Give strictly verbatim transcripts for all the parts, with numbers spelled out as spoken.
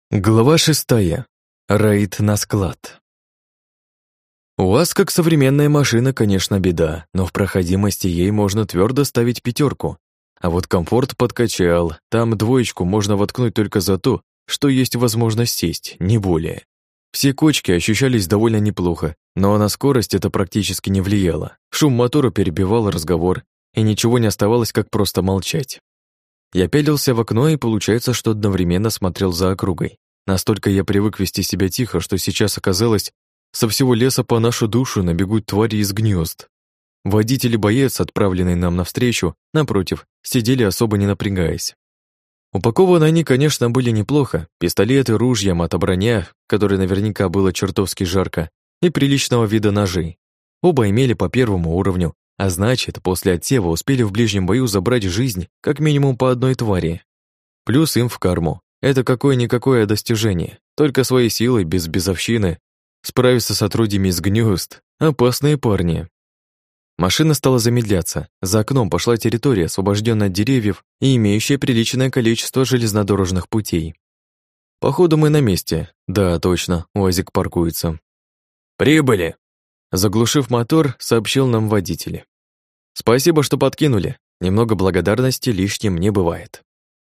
Глава шестая. Рейд на склад. УАЗ как современная машина, конечно, беда, но в проходимости ей можно твердо ставить пятерку. А вот комфорт подкачал, там двоечку можно воткнуть только за то, что есть возможность сесть, не более. Все кочки ощущались довольно неплохо, но на скорость это практически не влияло. Шум мотора перебивал разговор, и ничего не оставалось, как просто молчать. Я пялился в окно и, получается, что одновременно смотрел за округой. Настолько я привык вести себя тихо, что сейчас оказалось, со всего леса по нашу душу набегут твари из гнезд. Водитель и боец, отправленный нам навстречу, напротив, сидели особо не напрягаясь. Упакованы они, конечно, были неплохо. Пистолеты, ружья, мотоброня, которой наверняка было чертовски жарко, и приличного вида ножи. Оба имели по первому уровню, а значит, после отсева успели в ближнем бою забрать жизнь как минимум по одной твари. Плюс им в карму. Это какое-никакое достижение. Только своей силой, без безовщины, справиться с отродьями из гнезд. Опасные парни. Машина стала замедляться. За окном пошла территория, освобожденная от деревьев и имеющая приличное количество железнодорожных путей. Походу, мы на месте. Да, точно, УАЗик паркуется. «Прибыли!» Заглушив мотор, сообщил нам водитель. «Спасибо, что подкинули. Немного благодарности лишним не бывает».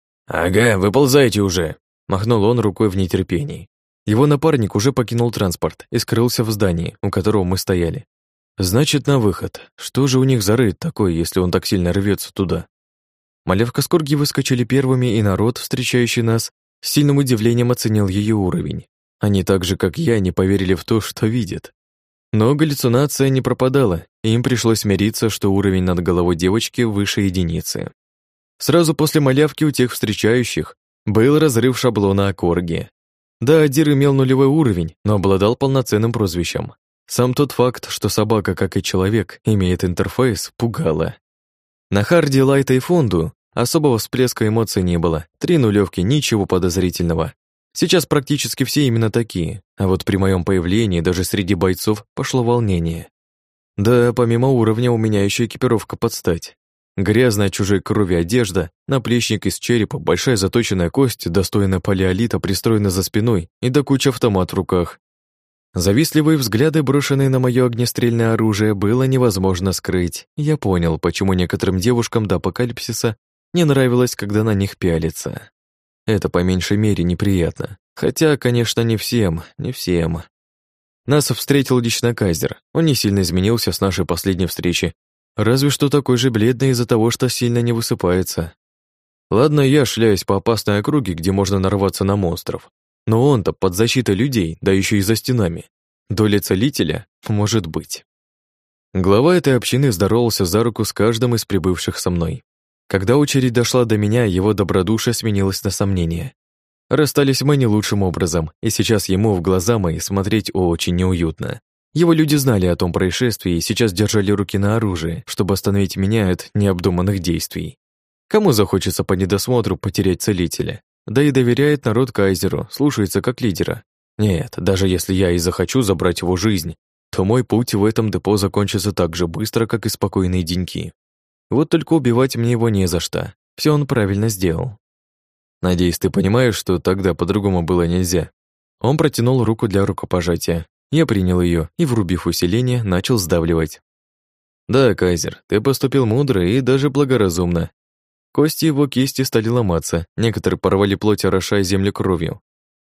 «Ага, выползайте уже!» Махнул он рукой в нетерпении. Его напарник уже покинул транспорт и скрылся в здании, у которого мы стояли. Значит, на выход. Что же у них за рейд такой, если он так сильно рвется туда? Малявка с Корги выскочили первыми, и народ, встречающий нас, с сильным удивлением оценил ее уровень. Они так же, как я, не поверили в то, что видят. Но галлюцинация не пропадала, и им пришлось смириться, что уровень над головой девочки выше единицы. Сразу после малявки у тех встречающих был разрыв шаблона о Корге. Да, Адир имел нулевой уровень, но обладал полноценным прозвищем. Сам тот факт, что собака, как и человек, имеет интерфейс, пугало. На харде, лайта и фонду особого всплеска эмоций не было. Три нулевки, ничего подозрительного. Сейчас практически все именно такие, а вот при моем появлении даже среди бойцов пошло волнение. Да, помимо уровня у меня еще экипировка под стать. Грязная чужой крови одежда, наплечник из черепа, большая заточенная кость, достойная палеолита, пристроена за спиной и до кучи автомат в руках. Завистливые взгляды, брошенные на мое огнестрельное оружие, было невозможно скрыть. Я понял, почему некоторым девушкам до апокалипсиса не нравилось, когда на них пялится. Это по меньшей мере неприятно. Хотя, конечно, не всем, не всем. Нас встретил лично Кайзер. Он не сильно изменился с нашей последней встречи. Разве что такой же бледный из-за того, что сильно не высыпается. Ладно, я шляюсь по опасной округе, где можно нарваться на монстров. Но он-то под защитой людей, да еще и за стенами. Доля целителя может быть. Глава этой общины здоровался за руку с каждым из прибывших со мной. Когда очередь дошла до меня, его добродушие сменилось на сомнение. Расстались мы не лучшим образом, и сейчас ему в глаза мои смотреть очень неуютно. Его люди знали о том происшествии и сейчас держали руки на оружии, чтобы остановить меня от необдуманных действий. Кому захочется по недосмотру потерять целителя? Да и доверяет народ Кайзеру, слушается как лидера. Нет, даже если я и захочу забрать его жизнь, то мой путь в этом депо закончится так же быстро, как и спокойные деньки. Вот только убивать мне его не за что. Все он правильно сделал. Надеюсь, ты понимаешь, что тогда по-другому было нельзя. Он протянул руку для рукопожатия. Я принял ее и, врубив усиление, начал сдавливать. Да, Кайзер, ты поступил мудро и даже благоразумно. Кости его кисти стали ломаться, некоторые порвали плоть, орошая землю кровью.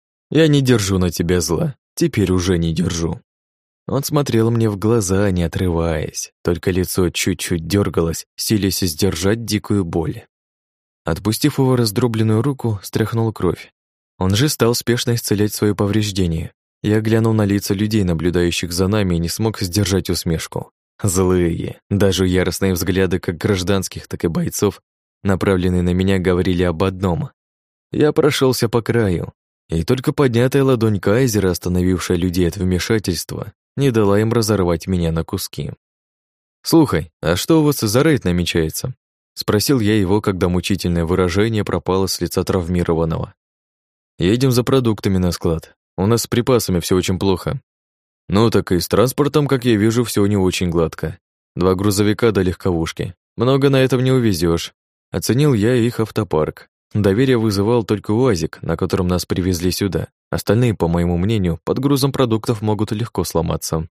Я не держу на тебя зла, теперь уже не держу. Он смотрел мне в глаза, не отрываясь, только лицо чуть-чуть дергалось, силясь сдержать дикую боль. Отпустив его раздробленную руку, стряхнул кровь. Он же стал спешно исцелять свое повреждение. Я глянул на лица людей, наблюдающих за нами, и не смог сдержать усмешку. Злые, даже яростные взгляды как гражданских, так и бойцов, направленные на меня, говорили об одном. Я прошелся по краю, и только поднятая ладонь Кайзера, остановившая людей от вмешательства, не дала им разорвать меня на куски. «Слухай, а что у вас за рейд намечается?» — спросил я его, когда мучительное выражение пропало с лица травмированного. «Едем за продуктами на склад. У нас с припасами все очень плохо. Ну так и с транспортом, как я вижу, все не очень гладко. Два грузовика до легковушки. Много на этом не увезешь. Оценил я их автопарк. Доверие вызывал только УАЗик, на котором нас привезли сюда. Остальные, по моему мнению, под грузом продуктов могут легко сломаться.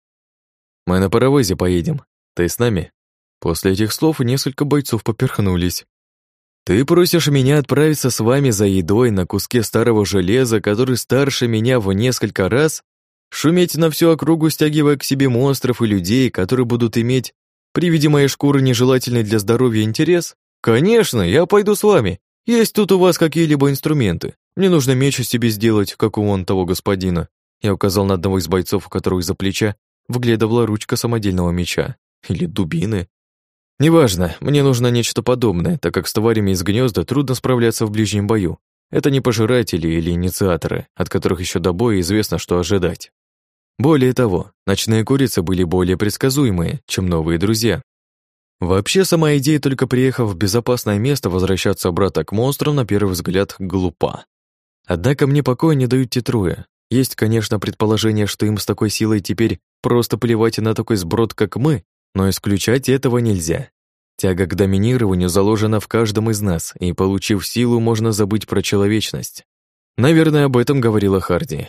«Мы на паровозе поедем. Ты с нами?» После этих слов несколько бойцов поперхнулись. «Ты просишь меня отправиться с вами за едой на куске старого железа, который старше меня в несколько раз? Шуметь на всю округу, стягивая к себе монстров и людей, которые будут иметь при виде моей шкуры нежелательный для здоровья интерес? Конечно, я пойду с вами. Есть тут у вас какие-либо инструменты? Мне нужно меч себе сделать, как у вон того господина». Я указал на одного из бойцов, у которого из-за плеча выглядывала ручка самодельного меча. Или дубины. «Неважно, мне нужно нечто подобное, так как с тварями из гнезда трудно справляться в ближнем бою. Это не пожиратели или инициаторы, от которых еще до боя известно, что ожидать. Более того, ночные курицы были более предсказуемые, чем новые друзья. Вообще, сама идея, только приехав в безопасное место, возвращаться обратно к монстрам, на первый взгляд, глупа. Однако мне покоя не дают те трое. Есть, конечно, предположение, что им с такой силой теперь просто плевать на такой сброд, как мы, но исключать этого нельзя. Тяга к доминированию заложена в каждом из нас, и, получив силу, можно забыть про человечность. Наверное, об этом говорила Харди.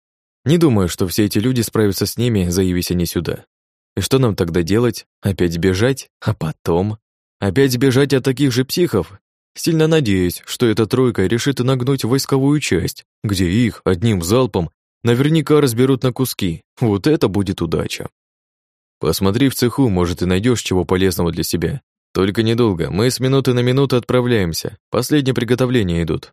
Не думаю, что все эти люди справятся с ними, заявись они сюда. И что нам тогда делать? Опять бежать? А потом? Опять бежать от таких же психов? Сильно надеюсь, что эта тройка решит нагнуть войсковую часть, где их одним залпом наверняка разберут на куски. Вот это будет удача. Посмотри в цеху, может, и найдешь чего полезного для себя. Только недолго, мы с минуты на минуту отправляемся. Последние приготовления идут.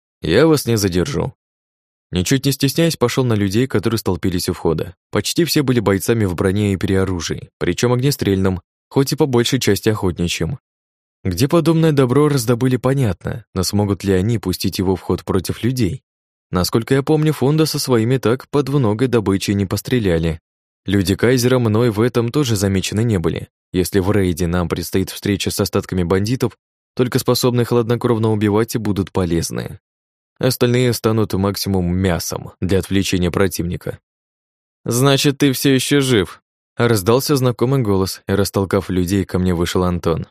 Я вас не задержу. Ничуть не стесняясь, пошел на людей, которые столпились у входа. Почти все были бойцами в броне и переоружии, причем огнестрельном, хоть и по большей части охотничьим. Где подобное добро раздобыли, понятно, но смогут ли они пустить его в ход против людей? Насколько я помню, Фонда со своими так под много добычи не постреляли. Люди Кайзера мной в этом тоже замечены не были. Если в рейде нам предстоит встреча с остатками бандитов, только способные хладнокровно убивать и будут полезны. Остальные станут максимум мясом для отвлечения противника. «Значит, ты все еще жив?» Раздался знакомый голос, и, растолкав людей, ко мне вышел Антон.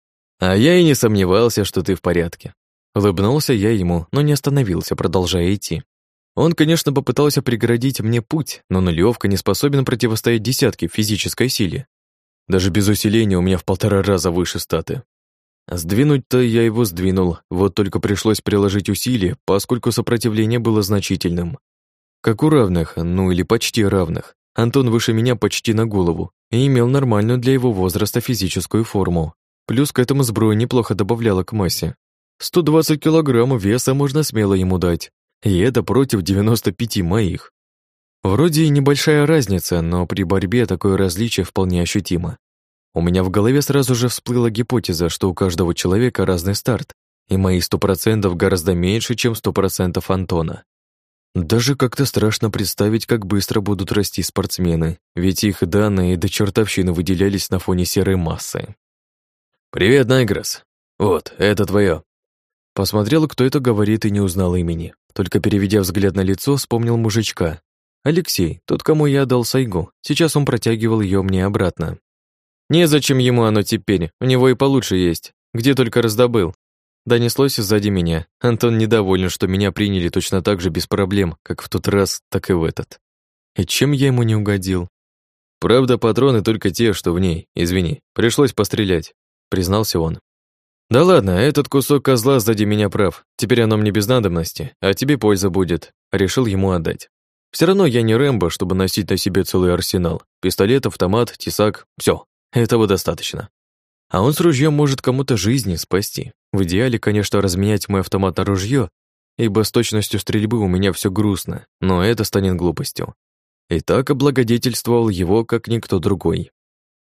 «А я и не сомневался, что ты в порядке». Улыбнулся я ему, но не остановился, продолжая идти. Он, конечно, попытался преградить мне путь, но нулевка не способен противостоять десятке в физической силе. Даже без усиления у меня в полтора раза выше статы. Сдвинуть-то я его сдвинул, вот только пришлось приложить усилия, поскольку сопротивление было значительным. Как у равных, ну или почти равных, Антон выше меня почти на голову и имел нормальную для его возраста физическую форму. Плюс к этому сброя неплохо добавляла к массе. сто двадцать килограммов веса можно смело ему дать, и это против девяноста пяти моих. Вроде и небольшая разница, но при борьбе такое различие вполне ощутимо. У меня в голове сразу же всплыла гипотеза, что у каждого человека разный старт, и мои сто процентов гораздо меньше, чем сто процентов Антона. Даже как-то страшно представить, как быстро будут расти спортсмены, ведь их данные до чертовщины выделялись на фоне серой массы. «Привет, Найгрос. Вот, это твое». Посмотрел, кто это говорит, и не узнал имени. Только переведя взгляд на лицо, вспомнил мужичка. Алексей, тот, кому я отдал сайгу. Сейчас он протягивал ее мне обратно. «Незачем ему оно теперь, у него и получше есть. Где только раздобыл». Донеслось сзади меня. Антон недоволен, что меня приняли точно так же без проблем, как в тот раз, так и в этот. И чем я ему не угодил? «Правда, патроны только те, что в ней. Извини, пришлось пострелять», — признался он. «Да ладно, этот кусок козла сзади меня прав. Теперь оно мне без надобности, а тебе польза будет», — решил ему отдать. Все равно я не Рэмбо, чтобы носить на себе целый арсенал. Пистолет, автомат, тесак — все. Этого достаточно. А он с ружьем может кому-то жизни спасти. В идеале, конечно, разменять мой автомат на ружье, ибо с точностью стрельбы у меня все грустно, но это станет глупостью. И так облагодетельствовал его, как никто другой.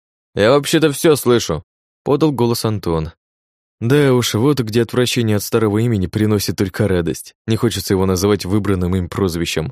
«Я вообще-то все слышу», — подал голос Антон. Да уж, вот где отвращение от старого имени приносит только радость. Не хочется его называть выбранным им прозвищем.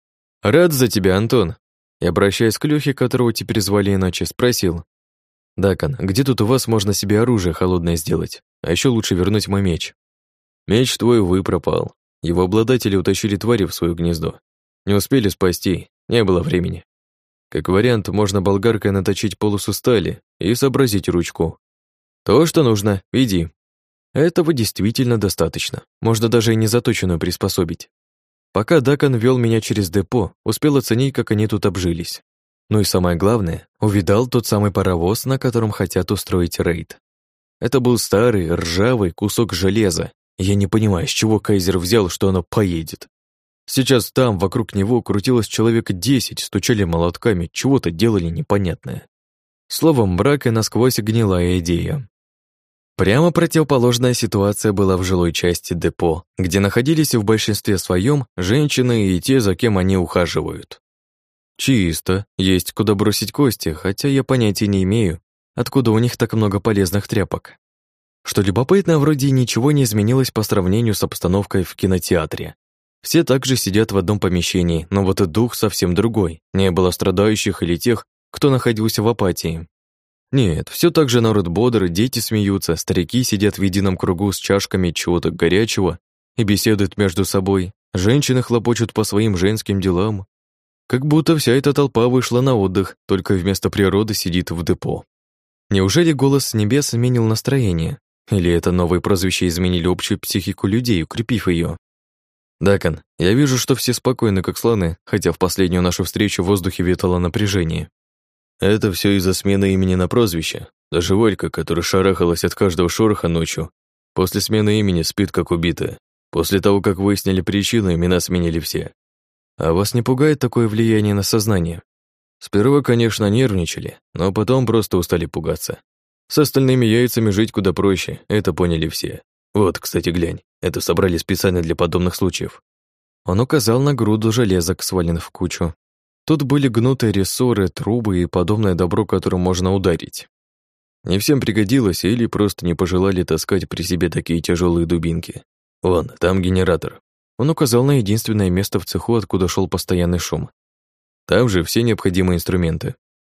«Рад за тебя, Антон», и, обращаясь к Лёхе, которого теперь звали иначе, спросил. «Дакан, где тут у вас можно себе оружие холодное сделать? А еще лучше вернуть мой меч». «Меч твой, увы, пропал. Его обладатели утащили твари в свое гнездо. Не успели спасти, не было времени. Как вариант, можно болгаркой наточить полосу стали и сообразить ручку. То, что нужно, иди». Этого действительно достаточно. Можно даже и незаточенную приспособить. Пока Дакан вел меня через депо, успел оценить, как они тут обжились. Ну и самое главное, увидал тот самый паровоз, на котором хотят устроить рейд. Это был старый, ржавый кусок железа. Я не понимаю, с чего Кайзер взял, что оно поедет. Сейчас там, вокруг него, крутилось человек десять, стучали молотками, чего-то делали непонятное. Словом, мрак и насквозь гнилая идея. Прямо противоположная ситуация была в жилой части депо, где находились в большинстве своем женщины и те, за кем они ухаживают. Чисто, есть куда бросить кости, хотя я понятия не имею, откуда у них так много полезных тряпок. Что любопытно, вроде и ничего не изменилось по сравнению с обстановкой в кинотеатре. Все также сидят в одном помещении, но вот и дух совсем другой. Не было страдающих или тех, кто находился в апатии. Нет, все так же народ бодр, дети смеются, старики сидят в едином кругу с чашками чего-то горячего и беседуют между собой, женщины хлопочут по своим женским делам. Как будто вся эта толпа вышла на отдых, только вместо природы сидит в депо. Неужели голос с небес сменил настроение? Или это новые прозвища изменили общую психику людей, укрепив ее? Дакан, я вижу, что все спокойны, как слоны, хотя в последнюю нашу встречу в воздухе витало напряжение. Это все из-за смены имени на прозвище. Даже Валька, которая шарахалась от каждого шороха ночью, после смены имени спит как убитая. После того, как выяснили причину, имена сменили все. А вас не пугает такое влияние на сознание? Сперва, конечно, нервничали, но потом просто устали пугаться. С остальными яйцами жить куда проще, это поняли все. Вот, кстати, глянь, это собрали специально для подобных случаев. Он указал на груду железок, сваленных в кучу. Тут были гнутые рессоры, трубы и подобное добро, которым можно ударить. Не всем пригодилось или просто не пожелали таскать при себе такие тяжелые дубинки. Вон, там генератор. Он указал на единственное место в цеху, откуда шел постоянный шум. Там же все необходимые инструменты.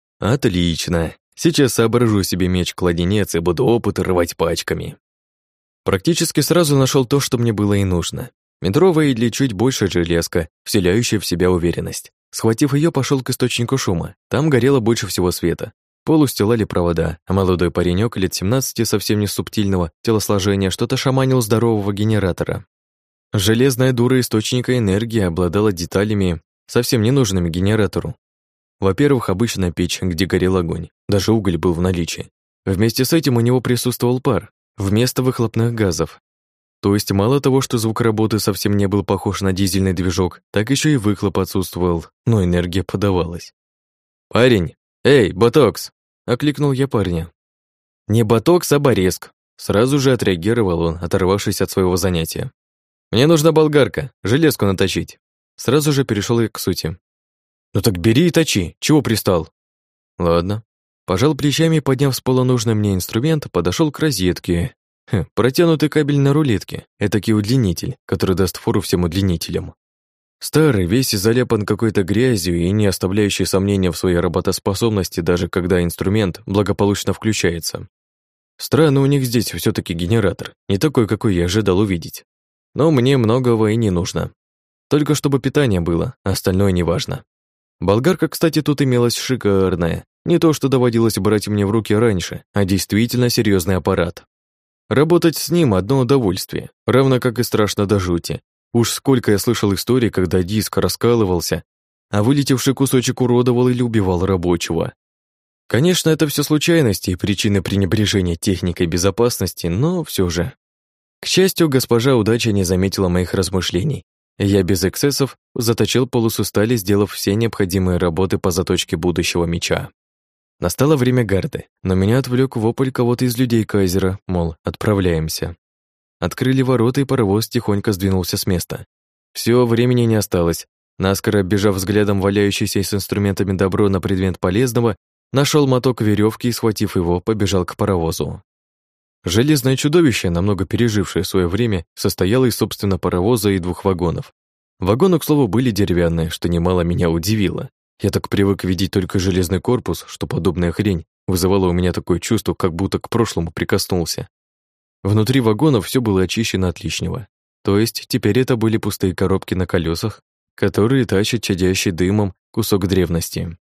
Отлично. Сейчас соображу себе меч-кладенец и буду опыты рвать пачками. Практически сразу нашел то, что мне было и нужно. Метровая или чуть больше железка, вселяющая в себя уверенность. Схватив ее, пошел к источнику шума. Там горело больше всего света. Пол устилали провода, а молодой паренек лет семнадцати, совсем не субтильного телосложения, что-то шаманил здорового генератора. Железная дура источника энергии обладала деталями, совсем ненужными генератору. Во-первых, обычная печь, где горел огонь. Даже уголь был в наличии. Вместе с этим у него присутствовал пар, вместо выхлопных газов. То есть мало того, что звук работы совсем не был похож на дизельный движок, так еще и выхлоп отсутствовал, но энергия подавалась. «Парень! Эй, ботокс!» — окликнул я парня. «Не ботокс, а борезк!» — сразу же отреагировал он, оторвавшись от своего занятия. «Мне нужна болгарка, железку наточить». Сразу же перешел я к сути. «Ну так бери и точи, чего пристал?» «Ладно». Пожал плечами и, подняв с пола нужный мне инструмент, подошел к розетке. Хм, протянутый кабель на рулетке, этакий удлинитель, который даст фору всем удлинителям. Старый, весь заляпан какой-то грязью и не оставляющий сомнения в своей работоспособности, даже когда инструмент благополучно включается. Странно, у них здесь все таки генератор, не такой, какой я ожидал увидеть. Но мне многого и не нужно. Только чтобы питание было, остальное неважно. Болгарка, кстати, тут имелась шикарная. Не то, что доводилось брать мне в руки раньше, а действительно серьезный аппарат. Работать с ним одно удовольствие, равно как и страшно до жути. Уж сколько я слышал историй, когда диск раскалывался, а вылетевший кусочек уродовал или убивал рабочего. Конечно, это все случайности и причины пренебрежения техникой безопасности, но все же. К счастью, госпожа удача не заметила моих размышлений. Я без эксцессов заточил полосу стали, сделав все необходимые работы по заточке будущего меча. Настало время гарды, но меня отвлек вопль кого-то из людей Кайзера, мол, отправляемся. Открыли ворота, и паровоз тихонько сдвинулся с места. Все, времени не осталось. Наскоро оббежав взглядом валяющийся с инструментами добро на предмет полезного, нашел моток веревки и, схватив его, побежал к паровозу. Железное чудовище, намного пережившее свое время, состояло из, собственно, паровоза и двух вагонов. Вагоны, к слову, были деревянные, что немало меня удивило. Я так привык видеть только железный корпус, что подобная хрень вызывала у меня такое чувство, как будто к прошлому прикоснулся. Внутри вагонов все было очищено от лишнего. То есть теперь это были пустые коробки на колесах, которые тащат чадящий дымом кусок древности.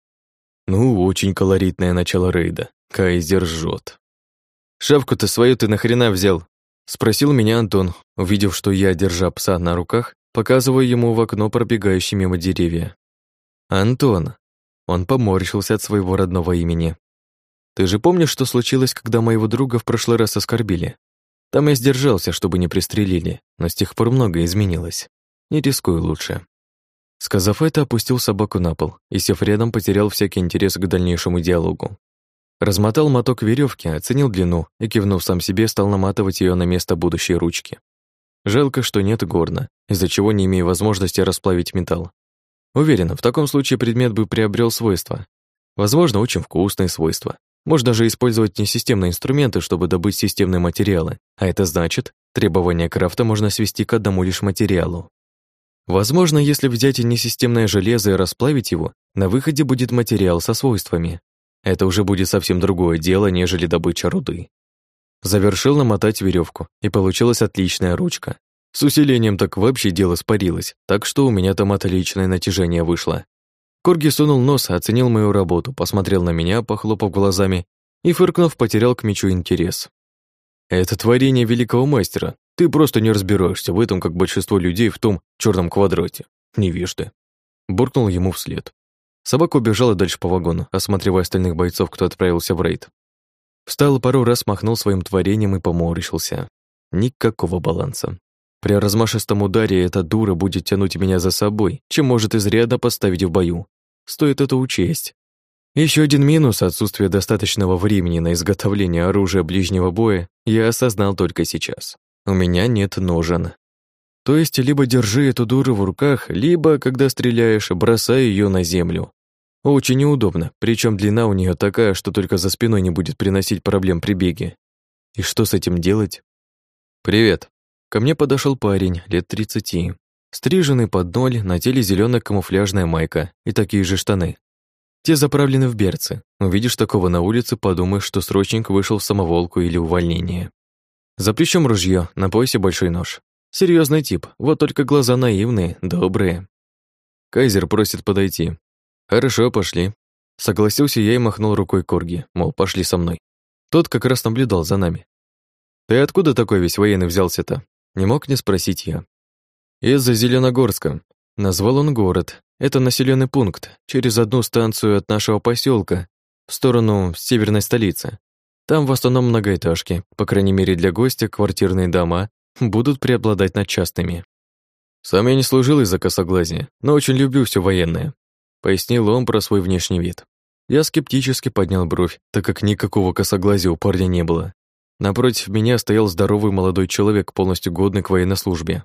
Ну, очень колоритное начало рейда. Кайзер жжет. «Шавку-то свою ты нахрена взял?» Спросил меня Антон, увидев, что я, держа пса на руках, показываю ему в окно пробегающие мимо деревья. «Антон». Он поморщился от своего родного имени. «Ты же помнишь, что случилось, когда моего друга в прошлый раз оскорбили? Там я сдержался, чтобы не пристрелили, но с тех пор многое изменилось. Не рискую лучше». Сказав это, опустил собаку на пол и, сев рядом, потерял всякий интерес к дальнейшему диалогу. Размотал моток веревки, оценил длину и, кивнув сам себе, стал наматывать ее на место будущей ручки. Жалко, что нет горна, из-за чего не имею возможности расплавить металл. Уверен, в таком случае предмет бы приобрел свойства. Возможно, очень вкусные свойства. Можно же использовать несистемные инструменты, чтобы добыть системные материалы, а это значит, требования крафта можно свести к одному лишь материалу. Возможно, если взять несистемное железо и расплавить его, на выходе будет материал со свойствами. Это уже будет совсем другое дело, нежели добыча руды. Завершил намотать веревку, и получилась отличная ручка. С усилением так вообще дело спарилось, так что у меня там отличное натяжение вышло. Корги сунул нос, оценил мою работу, посмотрел на меня, похлопав глазами, и, фыркнув, потерял к мечу интерес. «Это творение великого мастера. Ты просто не разбираешься в этом, как большинство людей в том черном квадрате. Невежда». Буркнул ему вслед. Собака убежала дальше по вагону, осматривая остальных бойцов, кто отправился в рейд. Встал пару раз, махнул своим творением и поморщился. Никакого баланса. При размашистом ударе эта дура будет тянуть меня за собой, чем может изрядно поставить в бою. Стоит это учесть. Еще один минус — отсутствие достаточного времени на изготовление оружия ближнего боя я осознал только сейчас. У меня нет ножен. То есть либо держи эту дуру в руках, либо, когда стреляешь, бросай ее на землю. Очень неудобно, причем длина у нее такая, что только за спиной не будет приносить проблем при беге. И что с этим делать? «Привет». Ко мне подошел парень, лет тридцати. Стриженный под ноль, на теле зеленая камуфляжная майка и такие же штаны. Те заправлены в берцы. Увидишь такого на улице, подумаешь, что срочник вышел в самоволку или увольнение. За плечом ружье, на поясе большой нож. Серьезный тип, вот только глаза наивные, добрые. Кайзер просит подойти. «Хорошо, пошли». Согласился я и махнул рукой Корги, мол, пошли со мной. Тот как раз наблюдал за нами. «Ты откуда такой весь военный взялся-то?» Не мог не спросить я. «Из-за Зеленогорска». Назвал он город. Это населенный пункт, через одну станцию от нашего поселка, в сторону северной столицы. Там в основном многоэтажки, по крайней мере для гостя, квартирные дома будут преобладать над частными. «Сам я не служил из-за косоглазия, но очень люблю все военное», пояснил он про свой внешний вид. Я скептически поднял бровь, так как никакого косоглазия у парня не было. Напротив меня стоял здоровый молодой человек, полностью годный к военной службе.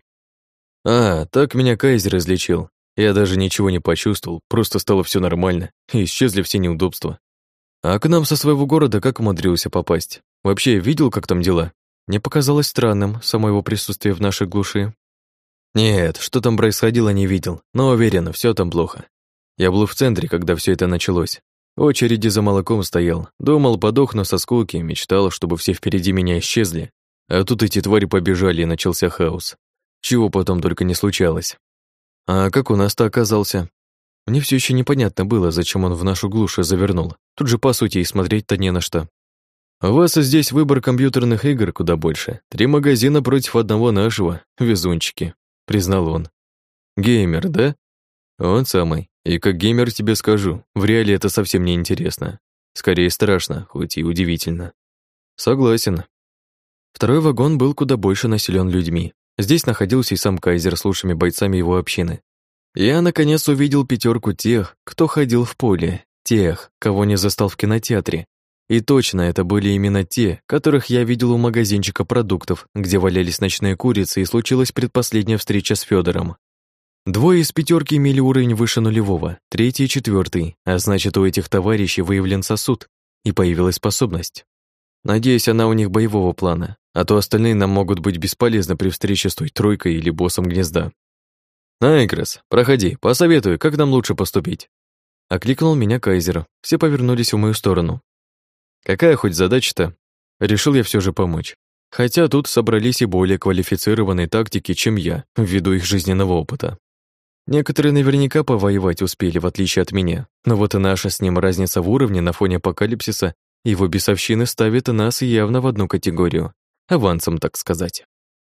«А, так меня Кайзер излечил. Я даже ничего не почувствовал, просто стало все нормально, и исчезли все неудобства. А к нам со своего города как умудрился попасть? Вообще, видел, как там дела? Мне показалось странным само его присутствие в нашей глуши». «Нет, что там происходило, не видел, но уверен, все там плохо. Я был в центре, когда все это началось. В очереди за молоком стоял, думал, подохну со скуки, мечтал, чтобы все впереди меня исчезли. А тут эти твари побежали, и начался хаос. Чего потом только не случалось. А как у нас-то оказался? Мне все еще непонятно было, зачем он в нашу глушь завернул. Тут же, по сути, и смотреть-то не на что. У вас здесь выбор компьютерных игр куда больше. Три магазина против одного нашего, везунчики, признал он. Геймер, да? Он самый. И как геймер тебе скажу, в реале это совсем не интересно. Скорее страшно, хоть и удивительно. Согласен. Второй вагон был куда больше населен людьми. Здесь находился и сам Кайзер с лучшими бойцами его общины. Я, наконец, увидел пятерку тех, кто ходил в поле, тех, кого не застал в кинотеатре. И точно это были именно те, которых я видел у магазинчика продуктов, где валялись ночные курицы, и случилась предпоследняя встреча с Федором. Двое из пятерки имели уровень выше нулевого, третий и четвертый, а значит, у этих товарищей выявлен сосуд, и появилась способность. Надеюсь, она у них боевого плана, а то остальные нам могут быть бесполезны при встрече с той тройкой или боссом гнезда. «Найкрос, проходи, посоветуй, как нам лучше поступить?» Окликнул меня Кайзер, все повернулись в мою сторону. Какая хоть задача-то? Решил я все же помочь. Хотя тут собрались и более квалифицированные тактики, чем я, ввиду их жизненного опыта. Некоторые наверняка повоевать успели, в отличие от меня, но вот и наша с ним разница в уровне на фоне апокалипсиса и его бесовщины ставит нас явно в одну категорию. Авансом, так сказать.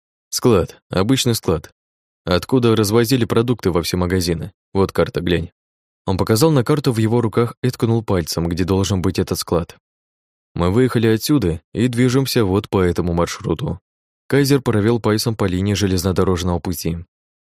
Склад, обычный склад. Откуда развозили продукты во все магазины. Вот карта, глянь. Он показал на карту в его руках и ткнул пальцем, где должен быть этот склад. Мы выехали отсюда и движемся вот по этому маршруту. Кайзер провел пальцем по линии железнодорожного пути.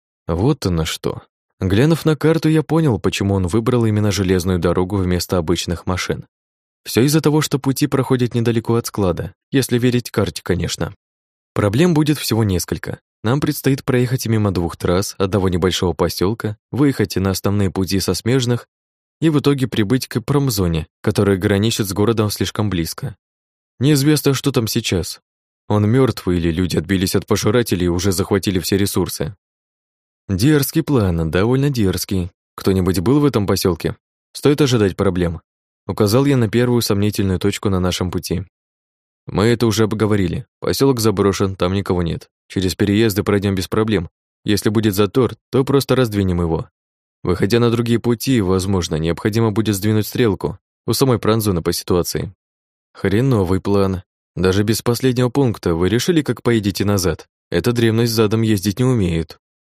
Вот оно что. Глянув на карту, я понял, почему он выбрал именно железную дорогу вместо обычных машин. Все из-за того, что пути проходят недалеко от склада, если верить карте, конечно. Проблем будет всего несколько. Нам предстоит проехать мимо двух трасс, одного небольшого поселка, выехать на основные пути со смежных и в итоге прибыть к промзоне, которая граничит с городом слишком близко. Неизвестно, что там сейчас. Он мертв или люди отбились от пожирателей и уже захватили все ресурсы. Дерзкий план, довольно дерзкий. Кто-нибудь был в этом поселке? Стоит ожидать проблем. Указал я на первую сомнительную точку на нашем пути. Мы это уже обговорили. Поселок заброшен, там никого нет. Через переезды пройдем без проблем. Если будет затор, то просто раздвинем его. Выходя на другие пути, возможно, необходимо будет сдвинуть стрелку у самой промзоны по ситуации. Хреновый план. Даже без последнего пункта вы решили, как поедете назад. Эта древность задом ездить не умеет.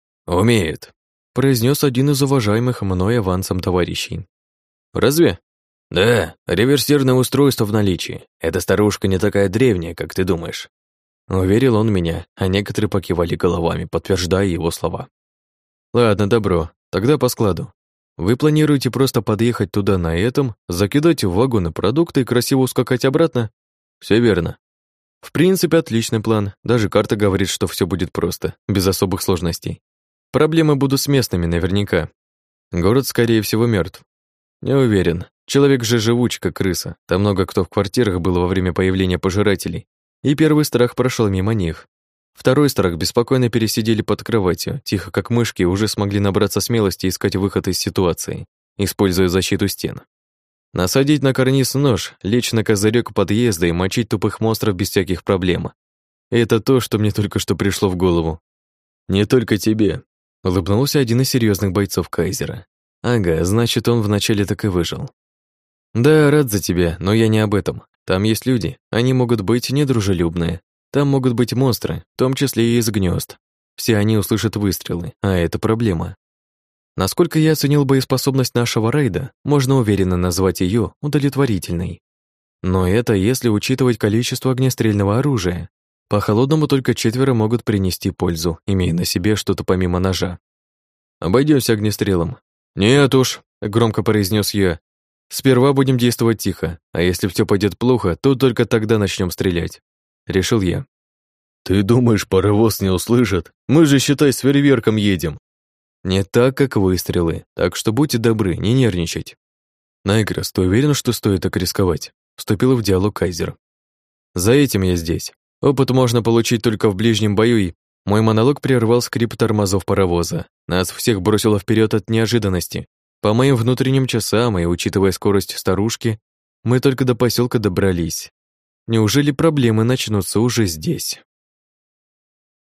Умеет, произнес один из уважаемых мной авансом товарищей. Разве? Да, реверсивное устройство в наличии. Эта старушка не такая древняя, как ты думаешь. Уверил он меня, а некоторые покивали головами, подтверждая его слова. Ладно, добро, тогда по складу. Вы планируете просто подъехать туда на этом, закидать в вагоны продукты и красиво ускакать обратно? Все верно. В принципе, отличный план. Даже карта говорит, что все будет просто, без особых сложностей. Проблемы будут с местными наверняка. Город, скорее всего, мертв. Не уверен. Человек же живуч, как крыса. Там много кто в квартирах был во время появления пожирателей. И первый страх прошел мимо них. Второй страх беспокойно пересидели под кроватью, тихо как мышки, уже смогли набраться смелости искать выход из ситуации, используя защиту стен. Насадить на карниз нож, лечь на козырек подъезда и мочить тупых монстров без всяких проблем. Это то, что мне только что пришло в голову. Не только тебе. Улыбнулся один из серьезных бойцов Кайзера. Ага, значит, он вначале так и выжил. Да, рад за тебя, но я не об этом. Там есть люди, они могут быть недружелюбные. Там могут быть монстры, в том числе и из гнезд. Все они услышат выстрелы, а это проблема. Насколько я оценил боеспособность нашего рейда, можно уверенно назвать ее удовлетворительной. Но это если учитывать количество огнестрельного оружия. По-холодному только четверо могут принести пользу, имея на себе что-то помимо ножа. Обойдемся огнестрелом. Нет уж, громко произнес я. Сперва будем действовать тихо, а если все пойдет плохо, то только тогда начнем стрелять. Решил я. Ты думаешь, паровоз не услышит? Мы же, считай, с фейерверком едем. Не так, как выстрелы, так что будьте добры, не нервничать. Найгрос, ты уверен, что стоит так рисковать? Вступил в диалог Кайзер. За этим я здесь. Опыт можно получить только в ближнем бою, и мой монолог прервал скрип тормозов паровоза. Нас всех бросило вперед от неожиданности. По моим внутренним часам и учитывая скорость старушки, мы только до поселка добрались. Неужели проблемы начнутся уже здесь?